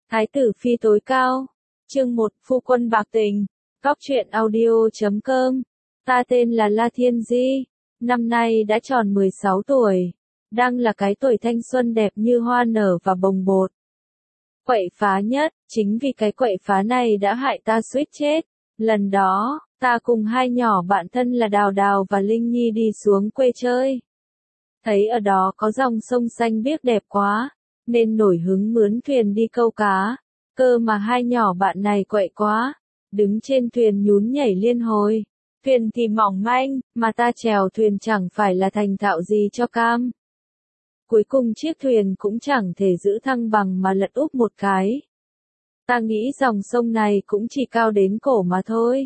Thái tử phi tối cao. Chương 1, phu quân bạc tình. Góc truyện audio.com. Ta tên là La Thiên Di, năm nay đã tròn 16 tuổi, đang là cái tuổi thanh xuân đẹp như hoa nở và bồng bột. Quậy phá nhất, chính vì cái quậy phá này đã hại ta suýt chết. Lần đó, ta cùng hai nhỏ bạn thân là Đào Đào và Linh Nhi đi xuống quê chơi. Thấy ở đó có dòng sông xanh biếc đẹp quá, nên nổi hứng mướn thuyền đi câu cá. Cơ mà hai nhỏ bạn này quậy quá, đứng trên thuyền nhún nhảy liên hồi. Thuyền thì mỏng manh, mà ta chèo thuyền chẳng phải là thành thạo gì cho cam. Cuối cùng chiếc thuyền cũng chẳng thể giữ thăng bằng mà lật úp một cái. Ta nghĩ dòng sông này cũng chỉ cao đến cổ mà thôi.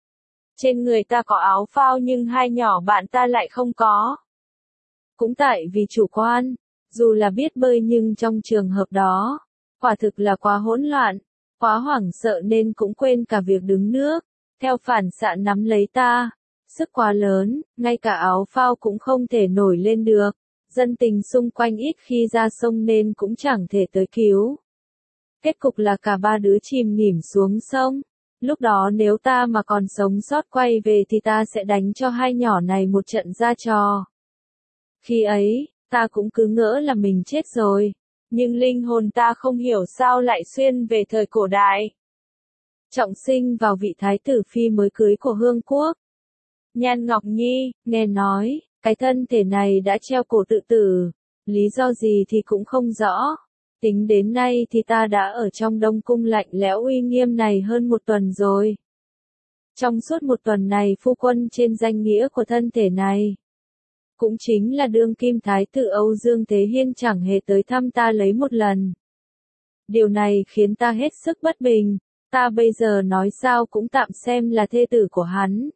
Trên người ta có áo phao nhưng hai nhỏ bạn ta lại không có. Cũng tại vì chủ quan, dù là biết bơi nhưng trong trường hợp đó, quả thực là quá hỗn loạn, quá hoảng sợ nên cũng quên cả việc đứng nước. Theo phản xạ nắm lấy ta, sức quá lớn, ngay cả áo phao cũng không thể nổi lên được. Dân tình xung quanh ít khi ra sông nên cũng chẳng thể tới cứu. Kết cục là cả ba đứa chìm nghỉm xuống sông. Lúc đó nếu ta mà còn sống sót quay về thì ta sẽ đánh cho hai nhỏ này một trận ra trò. Khi ấy, ta cũng cứ ngỡ là mình chết rồi. Nhưng linh hồn ta không hiểu sao lại xuyên về thời cổ đại. Trọng sinh vào vị thái tử phi mới cưới của Hương Quốc. Nhan Ngọc Nhi, nghe nói, cái thân thể này đã treo cổ tự tử, lý do gì thì cũng không rõ. Tính đến nay thì ta đã ở trong Đông Cung lạnh lẽo uy nghiêm này hơn một tuần rồi. Trong suốt một tuần này phu quân trên danh nghĩa của thân thể này, cũng chính là đương kim thái tử Âu Dương Thế Hiên chẳng hề tới thăm ta lấy một lần. Điều này khiến ta hết sức bất bình, ta bây giờ nói sao cũng tạm xem là thê tử của hắn.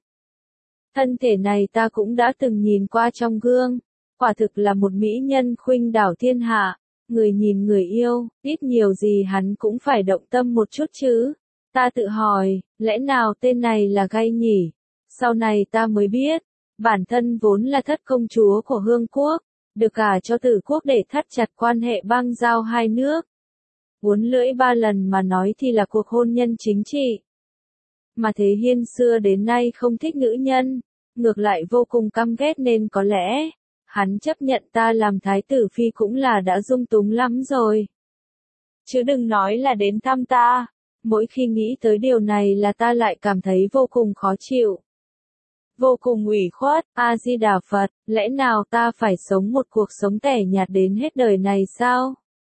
Thân thể này ta cũng đã từng nhìn qua trong gương, quả thực là một mỹ nhân khuynh đảo thiên hạ, người nhìn người yêu, ít nhiều gì hắn cũng phải động tâm một chút chứ. Ta tự hỏi, lẽ nào tên này là gay nhỉ? Sau này ta mới biết, bản thân vốn là thất công chúa của Hương Quốc, được gả cho Tử Quốc để thắt chặt quan hệ bang giao hai nước. Uốn lưỡi ba lần mà nói thì là cuộc hôn nhân chính trị. Mà Thế Hiên xưa đến nay không thích nữ nhân, ngược lại vô cùng căm ghét nên có lẽ, hắn chấp nhận ta làm thái tử phi cũng là đã dung túng lắm rồi. Chứ đừng nói là đến thăm ta, mỗi khi nghĩ tới điều này là ta lại cảm thấy vô cùng khó chịu. Vô cùng ủy khuất, A-di-đà Phật, lẽ nào ta phải sống một cuộc sống tẻ nhạt đến hết đời này sao?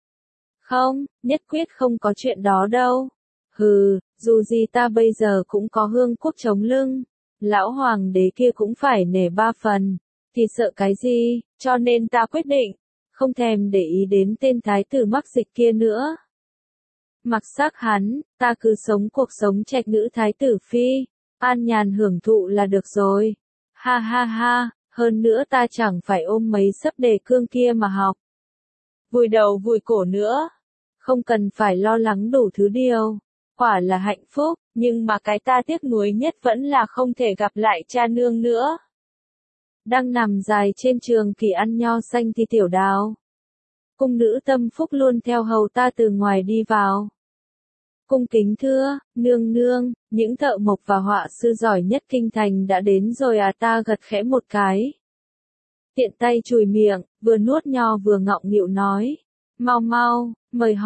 Không, nhất quyết không có chuyện đó đâu. Hừ, dù gì ta bây giờ cũng có Hương Quốc chống lưng, lão hoàng đế kia cũng phải nể ba phần, thì sợ cái gì, cho nên ta quyết định, không thèm để ý đến tên thái tử mắc dịch kia nữa. Mặc xác hắn, ta cứ sống cuộc sống trạch nữ thái tử phi, an nhàn hưởng thụ là được rồi. Ha ha ha, hơn nữa ta chẳng phải ôm mấy sấp đề cương kia mà học. Vùi đầu vùi cổ nữa, không cần phải lo lắng đủ thứ điều. Quả là hạnh phúc, nhưng mà cái ta tiếc nuối nhất vẫn là không thể gặp lại cha nương nữa. Đang nằm dài trên trường kỳ ăn nho xanh thì Tiểu Đào, cung nữ tâm phúc luôn theo hầu ta từ ngoài đi vào. Cung kính thưa, nương nương, những thợ mộc và họa sư giỏi nhất kinh thành đã đến rồi à? Ta gật khẽ một cái. Tiện tay chùi miệng, vừa nuốt nho vừa ngọng nghịu nói. Mau mau, mời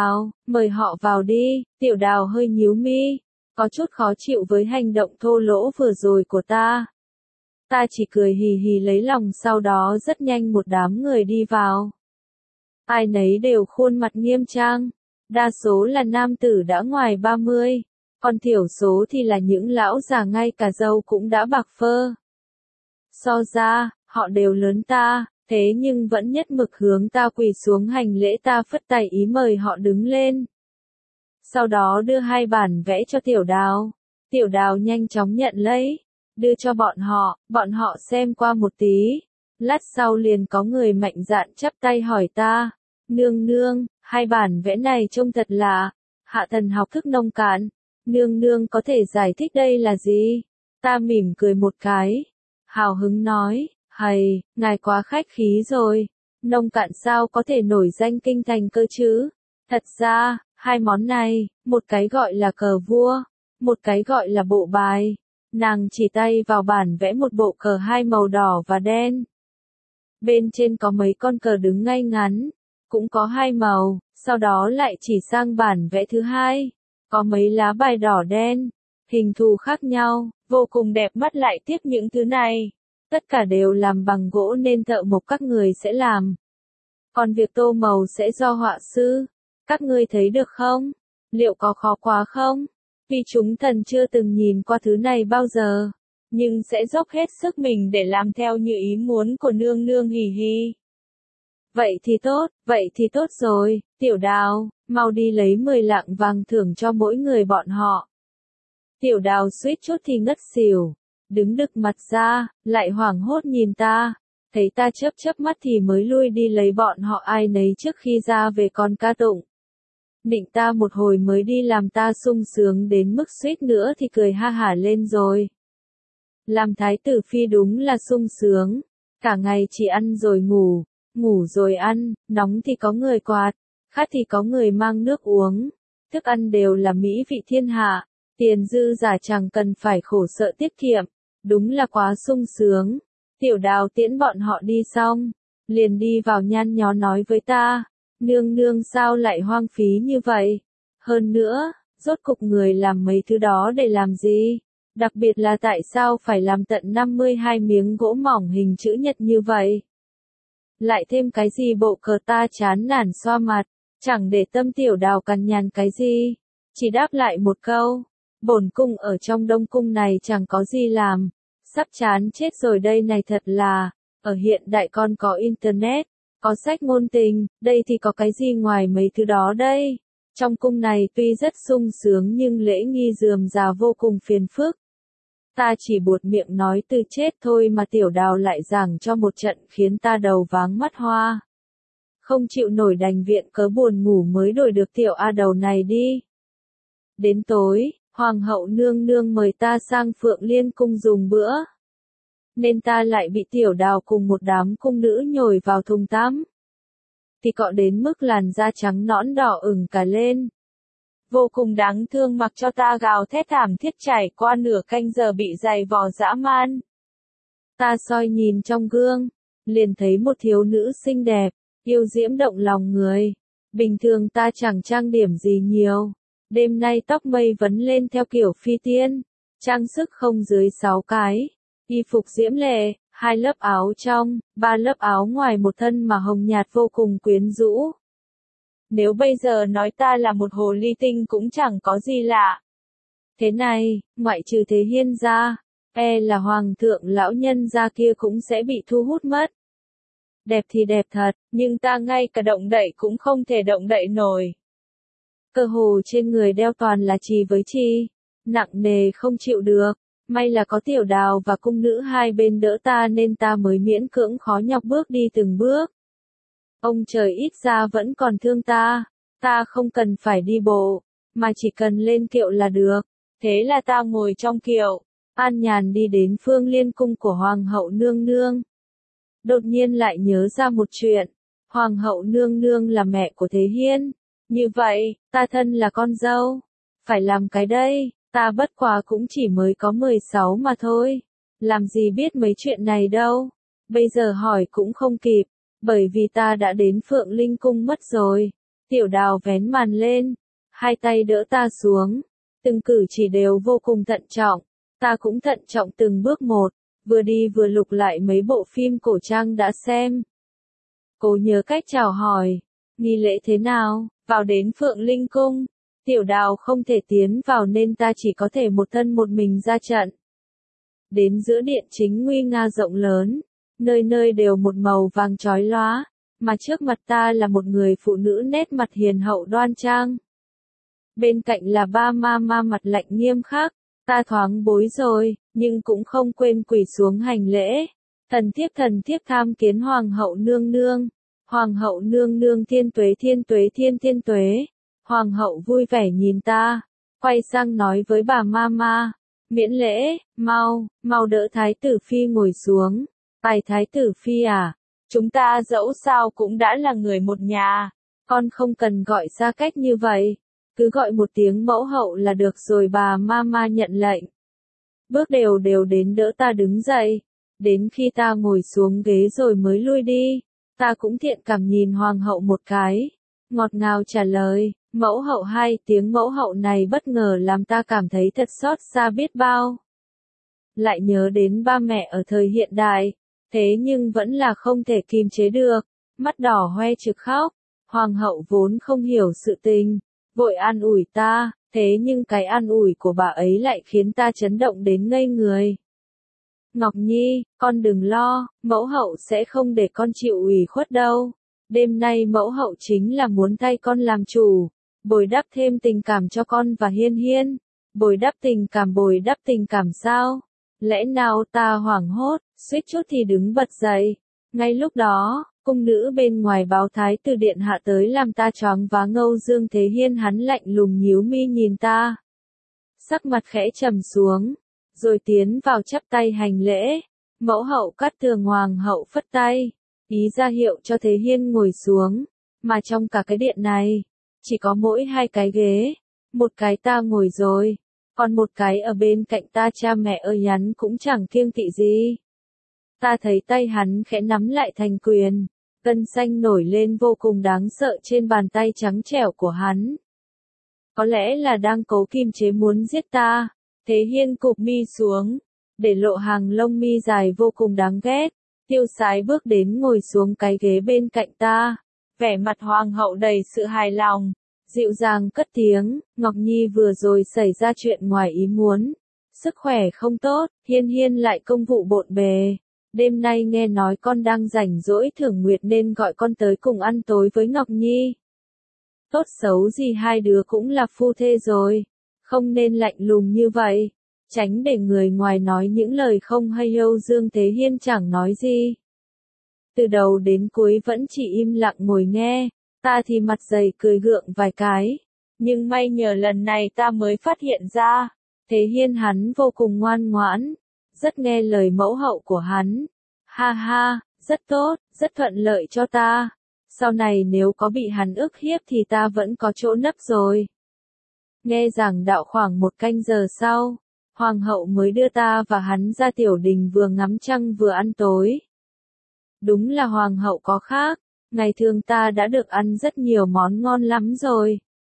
họ vào đi. Tiểu Đào hơi nhíu mi, có chút khó chịu với hành động thô lỗ vừa rồi của ta. Ta chỉ cười hì hì lấy lòng, sau đó rất nhanh một đám người đi vào. Ai nấy đều khuôn mặt nghiêm trang, đa số là nam tử đã ngoài 30, còn thiểu số thì là những lão già ngay cả râu cũng đã bạc phơ. So ra, họ đều lớn ta, thế nhưng vẫn nhất mực hướng ta quỳ xuống hành lễ. Ta phất tay ý mời họ đứng lên. Sau đó đưa hai bản vẽ cho Tiểu Đào. Tiểu Đào nhanh chóng nhận lấy, đưa cho bọn họ xem qua một tí. Lát sau liền có người mạnh dạn chắp tay hỏi ta, nương nương, hai bản vẽ này trông thật lạ, hạ thần học thức nông cạn, nương nương có thể giải thích đây là gì? Ta mỉm cười một cái, hào hứng nói, hầy, ngài quá khách khí rồi, nông cạn sao có thể nổi danh kinh thành cơ chứ? Thật ra, Hai món này, một cái gọi là cờ vua, một cái gọi là bộ bài. Nàng chỉ tay vào bản vẽ một bộ cờ hai màu đỏ và đen. Bên trên có mấy con cờ đứng ngay ngắn, cũng có hai màu, sau đó lại chỉ sang bản vẽ thứ hai, có mấy lá bài đỏ đen, hình thù khác nhau, vô cùng đẹp mắt. Lại tiếp những thứ này, tất cả đều làm bằng gỗ nên thợ mộc các người sẽ làm. Còn việc tô màu sẽ do họa sư. Các ngươi thấy được không? Liệu có khó quá không? Vì chúng thần chưa từng nhìn qua thứ này bao giờ, nhưng sẽ dốc hết sức mình để làm theo như ý muốn của nương nương. Hì hì. Vậy thì tốt rồi, Tiểu Đào, mau đi lấy 10 lạng vàng thưởng cho mỗi người bọn họ. Tiểu Đào suýt chút thì ngất xỉu, đứng đực mặt ra, lại hoảng hốt nhìn ta, thấy ta chớp mắt thì mới lui đi lấy bọn họ ai nấy trước khi ra về còn ca tụng. Nịnh ta một hồi mới đi làm ta sung sướng đến mức suýt nữa thì cười ha hả lên rồi. Làm thái tử phi đúng là sung sướng, cả ngày chỉ ăn rồi ngủ, ngủ rồi ăn, nóng thì có người quạt, khát thì có người mang nước uống, thức ăn đều là mỹ vị thiên hạ, tiền dư giả chẳng cần phải khổ sợ tiết kiệm, đúng là quá sung sướng. Tiểu Đào tiễn bọn họ đi xong, liền đi vào nhăn nhó nói với ta, nương nương sao lại hoang phí như vậy? Hơn nữa, rốt cục người làm mấy thứ đó để làm gì? Đặc biệt là tại sao phải làm tận 52 miếng gỗ mỏng hình chữ nhật như vậy? Lại thêm cái gì? Bộ cờ ta chán nản xoa mặt, chẳng để tâm Tiểu Đào cằn nhằn cái gì, chỉ đáp lại một câu, bổn cung ở trong Đông cung này chẳng có gì làm, sắp chán chết rồi đây này. Thật là, ở hiện đại con có internet, có sách ngôn tình, đây thì có cái gì ngoài mấy thứ đó đây? Trong cung này tuy rất sung sướng nhưng lễ nghi rườm rà vô cùng phiền phức. Ta chỉ buột miệng nói từ chết thôi mà Tiểu Đào lại giảng cho một trận khiến ta đầu váng mắt hoa. Không chịu nổi đành viện cớ buồn ngủ mới đổi được tiểu A Đầu này đi. Đến tối, Hoàng hậu nương nương mời ta sang Phượng Liên cung dùng bữa. Nên ta lại bị Tiểu Đào cùng một đám cung nữ nhồi vào thùng tắm. Thì cọ đến mức làn da trắng nõn đỏ ửng cả lên. Vô cùng đáng thương, mặc cho ta gào thét thảm thiết trải qua nửa canh giờ bị giày vò dã man. Ta soi nhìn trong gương, liền thấy một thiếu nữ xinh đẹp, yêu diễm động lòng người. Bình thường ta chẳng trang điểm gì nhiều, đêm nay tóc mây vấn lên theo kiểu phi tiên, trang sức không dưới 6 cái, y phục diễm lệ, 2 lớp áo trong, 3 lớp áo ngoài, một thân mà hồng nhạt vô cùng quyến rũ. Nếu bây giờ nói ta là một hồ ly tinh cũng chẳng có gì lạ. Thế này, ngoại trừ Thế Hiên ra, là hoàng thượng lão nhân gia kia cũng sẽ bị thu hút mất. Đẹp thì đẹp thật, nhưng ta ngay cả động đậy cũng không thể động đậy nổi. Cơ hồ trên người đeo toàn là chì với chi, nặng nề không chịu được. May là có Tiểu Đào và cung nữ hai bên đỡ ta nên ta mới miễn cưỡng khó nhọc bước đi từng bước. Ông trời ít ra vẫn còn thương ta không cần phải đi bộ, mà chỉ cần lên kiệu là được. Thế là ta ngồi trong kiệu, an nhàn đi đến Phương Liên cung của Hoàng hậu nương nương. Đột nhiên lại nhớ ra một chuyện, Hoàng hậu nương nương là mẹ của Thế Hiên, như vậy, ta thân là con dâu, phải làm cái đây, ta bất quá cũng chỉ mới có 16 mà thôi, làm gì biết mấy chuyện này đâu, bây giờ hỏi cũng không kịp, bởi vì ta đã đến Phượng Linh cung mất rồi. Tiểu Đào vén màn lên, hai tay đỡ ta xuống, từng cử chỉ đều vô cùng thận trọng, ta cũng thận trọng từng bước một, vừa đi vừa lục lại mấy bộ phim cổ trang đã xem. Cố nhớ cách chào hỏi, nghi lễ thế nào, vào đến Phượng Linh cung, Tiểu Đào không thể tiến vào nên ta chỉ có thể một thân một mình ra trận. Đến giữa điện chính nguy nga rộng lớn, nơi nơi đều một màu vàng chói lóa, mà trước mặt ta là một người phụ nữ nét mặt hiền hậu đoan trang. Bên cạnh là ba ma ma mặt lạnh nghiêm khắc, ta thoáng bối rồi, nhưng cũng không quên quỳ xuống hành lễ. Thần thiếp tham kiến Hoàng hậu nương nương. Hoàng hậu nương nương thiên tuế thiên tuế. Hoàng hậu vui vẻ nhìn ta, quay sang nói với bà ma, miễn lễ, mau đỡ thái tử phi ngồi xuống. Tài thái tử phi à, chúng ta dẫu sao cũng đã là người một nhà, con không cần gọi xa cách như vậy. Cứ gọi một tiếng mẫu hậu là được rồi, bà Mama nhận lệnh. Bước đều đều đến đỡ ta đứng dậy. Đến khi ta ngồi xuống ghế rồi mới lui đi. Ta cũng thiện cảm nhìn hoàng hậu một cái. Ngọt ngào trả lời, mẫu hậu hay. Tiếng mẫu hậu này bất ngờ làm ta cảm thấy thật xót xa biết bao. Lại nhớ đến ba mẹ ở thời hiện đại. Thế nhưng vẫn là không thể kìm chế được. Mắt đỏ hoe trực khóc. Hoàng hậu vốn không hiểu sự tình. Vội an ủi ta. Thế nhưng cái an ủi của bà ấy lại khiến ta chấn động đến ngây người. Ngọc Nhi, con đừng lo, mẫu hậu sẽ không để con chịu ủy khuất đâu. Đêm nay mẫu hậu chính là muốn thay con làm chủ, bồi đắp thêm tình cảm cho con và Hiên Hiên. Bồi đắp tình cảm sao? Lẽ nào? Ta hoảng hốt, suýt chút thì đứng bật dậy. Ngay lúc đó, cung nữ bên ngoài báo thái tử điện hạ tới làm ta choáng váng. Âu Dương Thế Hiên hắn lạnh lùng nhíu mi nhìn ta. Sắc mặt khẽ trầm xuống, rồi tiến vào chắp tay hành lễ. Mẫu hậu Cát Tường hoàng hậu phất tay, ý ra hiệu cho Thế Hiên ngồi xuống, mà trong cả cái điện này, chỉ có mỗi 2 cái ghế, một cái ta ngồi rồi, còn một cái ở bên cạnh ta. Cha mẹ ơi, hắn cũng chẳng kiêng kỵ gì. Ta thấy tay hắn khẽ nắm lại thành quyền, gân xanh nổi lên vô cùng đáng sợ trên bàn tay trắng trẻo của hắn. Có lẽ là đang cố kiềm chế muốn giết ta. Thế Hiên cụp mi xuống, để lộ hàng lông mi dài vô cùng đáng ghét. Tiêu Sái bước đến ngồi xuống cái ghế bên cạnh ta. Vẻ mặt hoàng hậu đầy sự hài lòng, dịu dàng cất tiếng, Ngọc Nhi vừa rồi xảy ra chuyện ngoài ý muốn. Sức khỏe không tốt, Hiên Hiên lại công vụ bộn bề. Đêm nay nghe nói con đang rảnh rỗi thưởng nguyệt nên gọi con tới cùng ăn tối với Ngọc Nhi. Tốt xấu gì hai đứa cũng là phu thê rồi, không nên lạnh lùng như vậy, tránh để người ngoài nói những lời không hay. Âu Dương Thế Hiên chẳng nói gì. Từ đầu đến cuối vẫn chỉ im lặng ngồi nghe, ta thì mặt dày cười gượng vài cái. Nhưng may nhờ lần này ta mới phát hiện ra, Thế Hiên hắn vô cùng ngoan ngoãn, rất nghe lời mẫu hậu của hắn. Ha ha, rất tốt, rất thuận lợi cho ta. Sau này nếu có bị hắn ức hiếp thì ta vẫn có chỗ nấp rồi. Nghe giảng đạo khoảng 1 canh giờ sau, hoàng hậu mới đưa ta và hắn ra tiểu đình vừa ngắm trăng vừa ăn tối. Đúng là hoàng hậu có khác, ngày thường ta đã được ăn rất nhiều món ngon lắm rồi.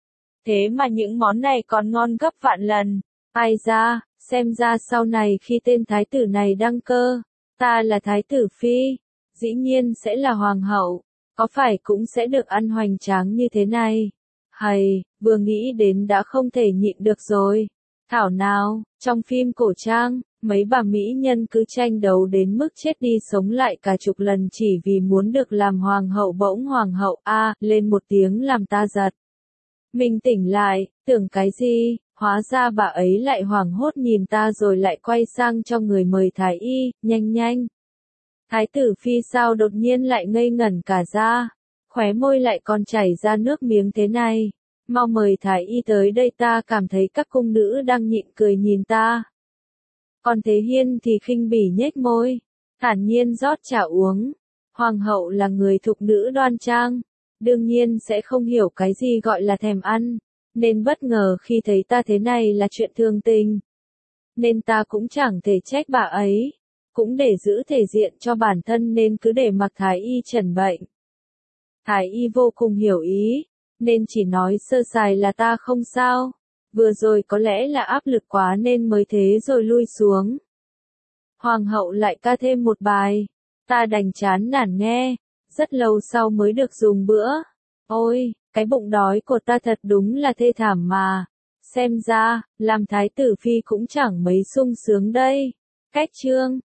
Thế mà những món này còn ngon gấp vạn lần. Ai ra, xem ra sau này khi tên thái tử này đăng cơ, ta là thái tử phi, dĩ nhiên sẽ là hoàng hậu, có phải cũng sẽ được ăn hoành tráng như thế này. Hay, vừa nghĩ đến đã không thể nhịn được rồi. Thảo nào, trong phim cổ trang, mấy bà mỹ nhân cứ tranh đấu đến mức chết đi sống lại cả chục lần chỉ vì muốn được làm hoàng hậu. Bỗng hoàng hậu lên một tiếng làm ta giật. Mình tỉnh lại, tưởng cái gì, hóa ra bà ấy lại hoảng hốt nhìn ta rồi lại quay sang cho người mời thái y, nhanh nhanh. Thái tử phi sao đột nhiên lại ngây ngẩn cả ra, khóe môi lại còn chảy ra nước miếng thế này. Mau mời thái y tới đây. Ta cảm thấy các cung nữ đang nhịn cười nhìn ta. Còn Thế Hiên thì khinh bỉ nhếch môi, thản nhiên rót trà uống. Hoàng hậu là người thục nữ đoan trang, đương nhiên sẽ không hiểu cái gì gọi là thèm ăn, nên bất ngờ khi thấy ta thế này là chuyện thường tình. Nên ta cũng chẳng thể trách bà ấy, cũng để giữ thể diện cho bản thân nên cứ để mặc thái y chẩn bệnh. Thái y vô cùng hiểu ý, nên chỉ nói sơ sài là ta không sao, vừa rồi có lẽ là áp lực quá nên mới thế rồi lui xuống. Hoàng hậu lại ca thêm một bài, ta đành chán nản nghe, rất lâu sau mới được dùng bữa. Ôi, cái bụng đói của ta thật đúng là thê thảm mà, xem ra, làm thái tử phi cũng chẳng mấy sung sướng đây. Cách chương